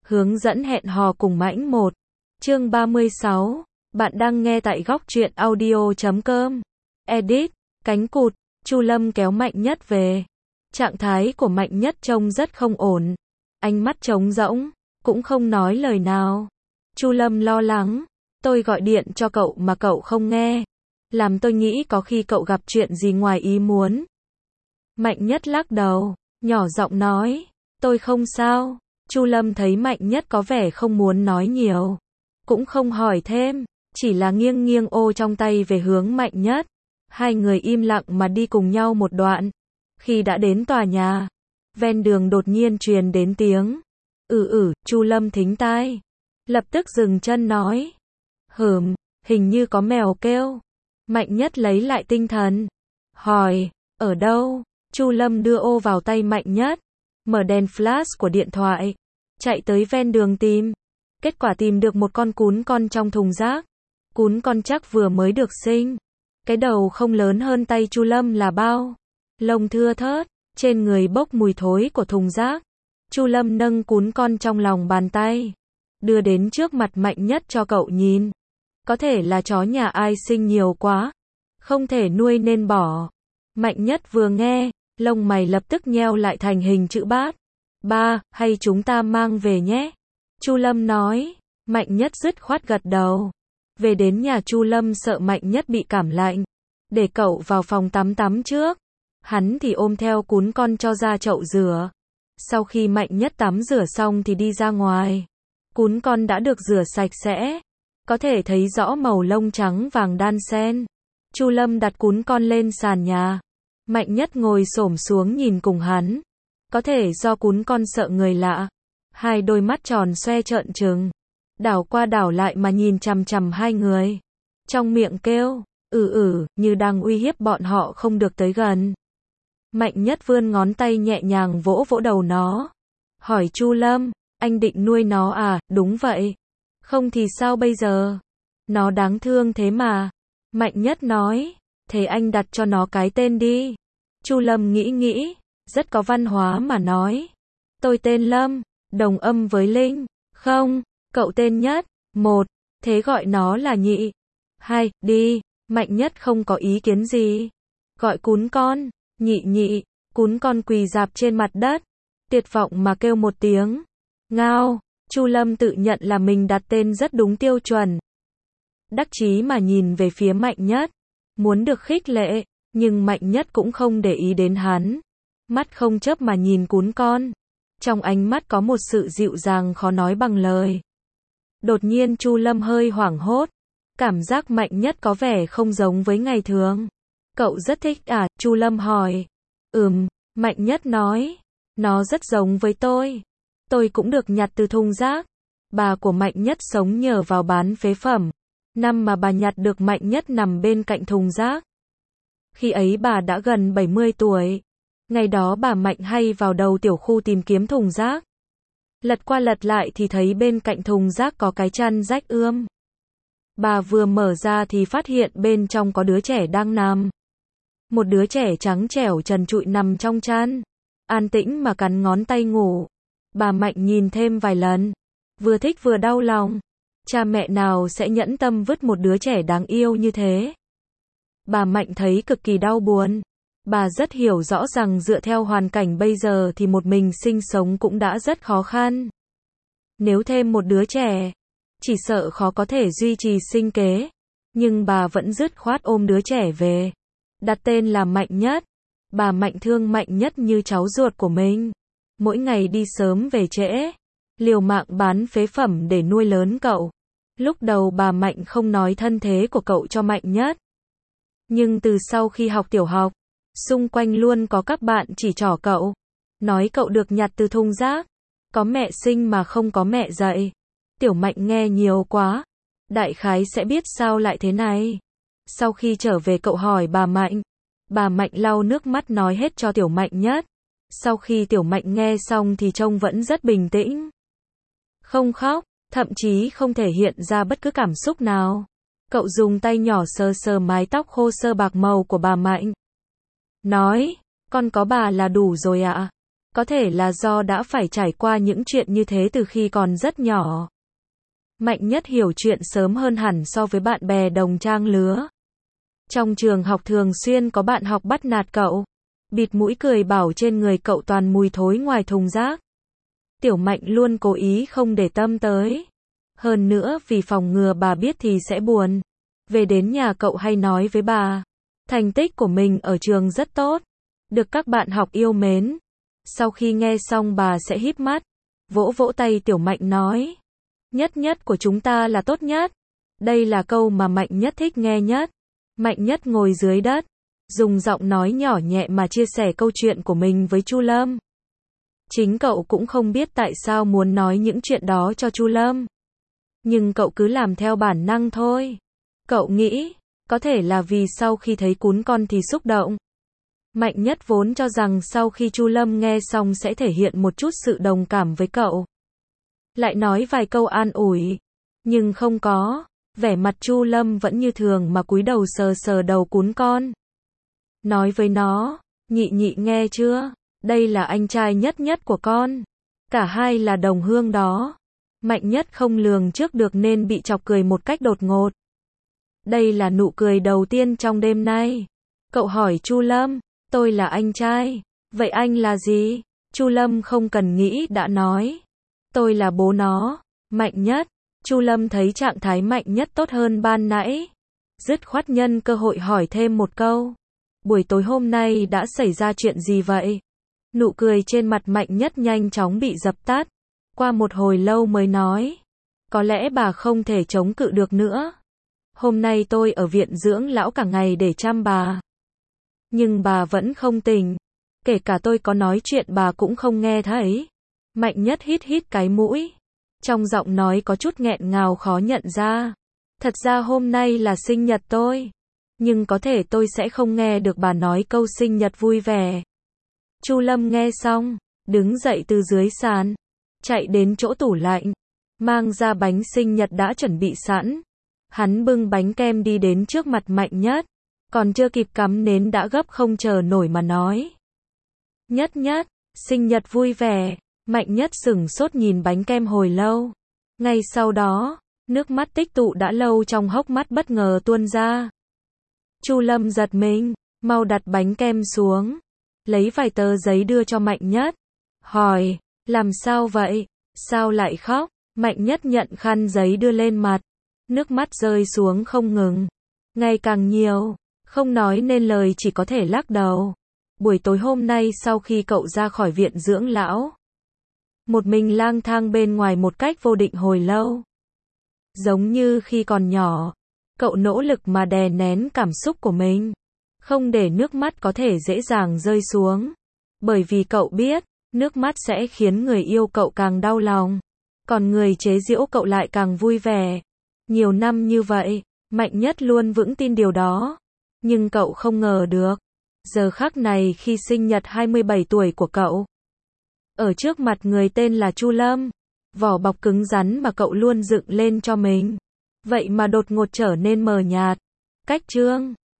Hướng dẫn hẹn hò cùng Mãnh một. Chương 36. Bạn đang nghe tại góc truyện audio.com. Edit. Cánh cụt. Chu Lâm kéo Mạnh Nhất về. Trạng thái của Mạnh Nhất trông rất không ổn. Ánh mắt trống rỗng, cũng không nói lời nào. Chu Lâm lo lắng. Tôi gọi điện cho cậu mà cậu không nghe. Làm tôi nghĩ có khi cậu gặp chuyện gì ngoài ý muốn. Mạnh Nhất lắc đầu, nhỏ giọng nói. Tôi không sao. Chu Lâm thấy Mạnh Nhất có vẻ không muốn nói nhiều. Cũng không hỏi thêm, chỉ là nghiêng nghiêng ô trong tay về hướng Mạnh Nhất. Hai người im lặng mà đi cùng nhau một đoạn. Khi đã đến tòa nhà, ven đường đột nhiên truyền đến tiếng. Chu Lâm thính tai. Lập tức dừng chân nói. Hình như có mèo kêu. Mạnh Nhất lấy lại tinh thần. Hỏi, ở đâu? Chu Lâm đưa ô vào tay Mạnh Nhất. Mở đèn flash của điện thoại. Chạy tới ven đường tìm. Kết quả tìm được một con cún con trong thùng rác. Cún con chắc vừa mới được sinh. Cái đầu không lớn hơn tay Chu Lâm là bao. Lông thưa thớt, trên người bốc mùi thối của thùng rác. Chu Lâm nâng cún con trong lòng bàn tay. Đưa đến trước mặt Mạnh Nhất cho cậu nhìn. Có thể là chó nhà ai sinh nhiều quá. Không thể nuôi nên bỏ. Mạnh Nhất vừa nghe, lông mày lập tức nheo lại thành hình chữ bát. Ba, hay chúng ta mang về nhé. Chu Lâm nói. Mạnh Nhất dứt khoát gật đầu. Về đến nhà Chu Lâm sợ Mạnh Nhất bị cảm lạnh. Để cậu vào phòng tắm trước. Hắn thì ôm theo cún con cho ra chậu rửa. Sau khi Mạnh Nhất tắm rửa xong thì đi ra ngoài. Cún con đã được rửa sạch sẽ. Có thể thấy rõ màu lông trắng vàng đan xen. Chu Lâm đặt cún con lên sàn nhà. Mạnh Nhất ngồi xổm xuống nhìn cùng hắn. Có thể do cún con sợ người lạ. Hai đôi mắt tròn xoe trợn trừng. Đảo qua đảo lại mà nhìn chằm chằm hai người. Trong miệng kêu, như đang uy hiếp bọn họ không được tới gần. Mạnh Nhất vươn ngón tay nhẹ nhàng vỗ vỗ đầu nó. Hỏi Chu Lâm, anh định nuôi nó à? Đúng vậy. Không thì sao bây giờ? Nó đáng thương thế mà. Mạnh Nhất nói, thế anh đặt cho nó cái tên đi. Chu Lâm nghĩ, rất có văn hóa mà nói. Tôi tên Lâm, đồng âm với Linh. Không, cậu tên Nhất. Một, thế gọi nó là Nhị. Hai, đi. Mạnh Nhất không có ý kiến gì. Gọi cún con, Nhị. Cún con quỳ rạp trên mặt đất. Tuyệt vọng mà kêu một tiếng. Ngao. Chu Lâm tự nhận là mình đặt tên rất đúng tiêu chuẩn. Đắc chí mà nhìn về phía Mạnh Nhất. Muốn được khích lệ, nhưng Mạnh Nhất cũng không để ý đến hắn. Mắt không chớp mà nhìn cún con. Trong ánh mắt có một sự dịu dàng khó nói bằng lời. Đột nhiên Chu Lâm hơi hoảng hốt. Cảm giác Mạnh Nhất có vẻ không giống với ngày thường. Cậu rất thích à? Chu Lâm hỏi. Mạnh Nhất nói. Nó rất giống với tôi. Tôi cũng được nhặt từ thùng rác. Bà của Mạnh Nhất sống nhờ vào bán phế phẩm. Năm mà bà nhặt được Mạnh Nhất nằm bên cạnh thùng rác. Khi ấy bà đã gần 70 tuổi. Ngày đó bà Mạnh hay vào đầu tiểu khu tìm kiếm thùng rác. Lật qua lật lại thì thấy bên cạnh thùng rác có cái chăn rách ươm. Bà vừa mở ra thì phát hiện bên trong có đứa trẻ đang nằm. Một đứa trẻ trắng trẻo trần trụi nằm trong chăn. An tĩnh mà cắn ngón tay ngủ. Bà Mạnh nhìn thêm vài lần. Vừa thích vừa đau lòng. Cha mẹ nào sẽ nhẫn tâm vứt một đứa trẻ đáng yêu như thế. Bà Mạnh thấy cực kỳ đau buồn. Bà rất hiểu rõ rằng dựa theo hoàn cảnh bây giờ thì một mình sinh sống cũng đã rất khó khăn. Nếu thêm một đứa trẻ, chỉ sợ khó có thể duy trì sinh kế. Nhưng bà vẫn dứt khoát ôm đứa trẻ về. Đặt tên là Mạnh Nhất. Bà Mạnh thương Mạnh Nhất như cháu ruột của mình. Mỗi ngày đi sớm về trễ. Liều mạng bán phế phẩm để nuôi lớn cậu. Lúc đầu bà Mạnh không nói thân thế của cậu cho Mạnh Nhất. Nhưng từ sau khi học tiểu học, xung quanh luôn có các bạn chỉ trỏ cậu. Nói cậu được nhặt từ thùng rác. Có mẹ sinh mà không có mẹ dạy. Tiểu Mạnh nghe nhiều quá. Đại khái sẽ biết sao lại thế này. Sau khi trở về cậu hỏi bà Mạnh. Bà Mạnh lau nước mắt nói hết cho Tiểu Mạnh Nhất. Sau khi Tiểu Mạnh nghe xong thì trông vẫn rất bình tĩnh. Không khóc, thậm chí không thể hiện ra bất cứ cảm xúc nào. Cậu dùng tay nhỏ sờ sờ mái tóc khô sơ bạc màu của bà Mạnh. Nói, con có bà là đủ rồi ạ. Có thể là do đã phải trải qua những chuyện như thế từ khi còn rất nhỏ. Mạnh Nhất hiểu chuyện sớm hơn hẳn so với bạn bè đồng trang lứa. Trong trường học thường xuyên có bạn học bắt nạt cậu, bịt mũi cười bảo trên người cậu toàn mùi thối ngoài thùng rác. Tiểu Mạnh luôn cố ý không để tâm tới. Hơn nữa vì phòng ngừa bà biết thì sẽ buồn. Về đến nhà cậu hay nói với bà, thành tích của mình ở trường rất tốt, được các bạn học yêu mến. Sau khi nghe xong bà sẽ híp mắt, vỗ vỗ tay Tiểu Mạnh nói, nhất nhất của chúng ta là tốt nhất. Đây là câu mà Mạnh Nhất thích nghe nhất. Mạnh Nhất ngồi dưới đất, dùng giọng nói nhỏ nhẹ mà chia sẻ câu chuyện của mình với Chu Lâm. Chính cậu cũng không biết tại sao muốn nói những chuyện đó cho Chu Lâm. Nhưng cậu cứ làm theo bản năng thôi. Cậu nghĩ, có thể là vì sau khi thấy cún con thì xúc động. Mạnh Nhất vốn cho rằng sau khi Chu Lâm nghe xong sẽ thể hiện một chút sự đồng cảm với cậu. Lại nói vài câu an ủi. Nhưng không có, vẻ mặt Chu Lâm vẫn như thường mà cúi đầu sờ sờ đầu cún con. Nói với nó, nhị nhị nghe chưa, đây là anh trai nhất nhất của con. Cả hai là đồng hương đó. Mạnh Nhất không lường trước được nên bị chọc cười một cách đột ngột. Đây là nụ cười đầu tiên trong đêm nay. Cậu hỏi Chu Lâm, tôi là anh trai, vậy anh là gì? Chu Lâm không cần nghĩ đã nói, tôi là bố nó. Mạnh Nhất. Chu Lâm thấy trạng thái Mạnh Nhất tốt hơn ban nãy, dứt khoát nhân cơ hội hỏi thêm một câu. Buổi tối hôm nay đã xảy ra chuyện gì vậy? Nụ cười trên mặt Mạnh Nhất nhanh chóng bị dập tắt. Qua một hồi lâu mới nói, có lẽ bà không thể chống cự được nữa. Hôm nay tôi ở viện dưỡng lão cả ngày để chăm bà. Nhưng bà vẫn không tỉnh. Kể cả tôi có nói chuyện bà cũng không nghe thấy. Mạnh Nhất hít hít cái mũi. Trong giọng nói có chút nghẹn ngào khó nhận ra. Thật ra hôm nay là sinh nhật tôi. Nhưng có thể tôi sẽ không nghe được bà nói câu sinh nhật vui vẻ. Chu Lâm nghe xong, đứng dậy từ dưới sàn, chạy đến chỗ tủ lạnh, mang ra bánh sinh nhật đã chuẩn bị sẵn. Hắn bưng bánh kem đi đến trước mặt Mạnh Nhất, còn chưa kịp cắm nến đã gấp không chờ nổi mà nói. Nhất Nhất, sinh nhật vui vẻ. Mạnh Nhất sửng sốt nhìn bánh kem hồi lâu. Ngay sau đó, nước mắt tích tụ đã lâu trong hốc mắt bất ngờ tuôn ra. Chu Lâm giật mình, mau đặt bánh kem xuống, lấy vài tờ giấy đưa cho Mạnh Nhất. Hỏi, làm sao vậy? Sao lại khóc? Mạnh Nhất nhận khăn giấy đưa lên mặt. Nước mắt rơi xuống không ngừng. Ngày càng nhiều, không nói nên lời chỉ có thể lắc đầu. Buổi tối hôm nay sau khi cậu ra khỏi viện dưỡng lão, một mình lang thang bên ngoài một cách vô định hồi lâu. Giống như khi còn nhỏ, cậu nỗ lực mà đè nén cảm xúc của mình, không để nước mắt có thể dễ dàng rơi xuống. Bởi vì cậu biết, nước mắt sẽ khiến người yêu cậu càng đau lòng, còn người chế giễu cậu lại càng vui vẻ. Nhiều năm như vậy, Mạnh Nhất luôn vững tin điều đó. Nhưng cậu không ngờ được, giờ khắc này khi sinh nhật 27 tuổi của cậu, ở trước mặt người tên là Chu Lâm, vỏ bọc cứng rắn mà cậu luôn dựng lên cho mình, vậy mà đột ngột trở nên mờ nhạt. Cách chương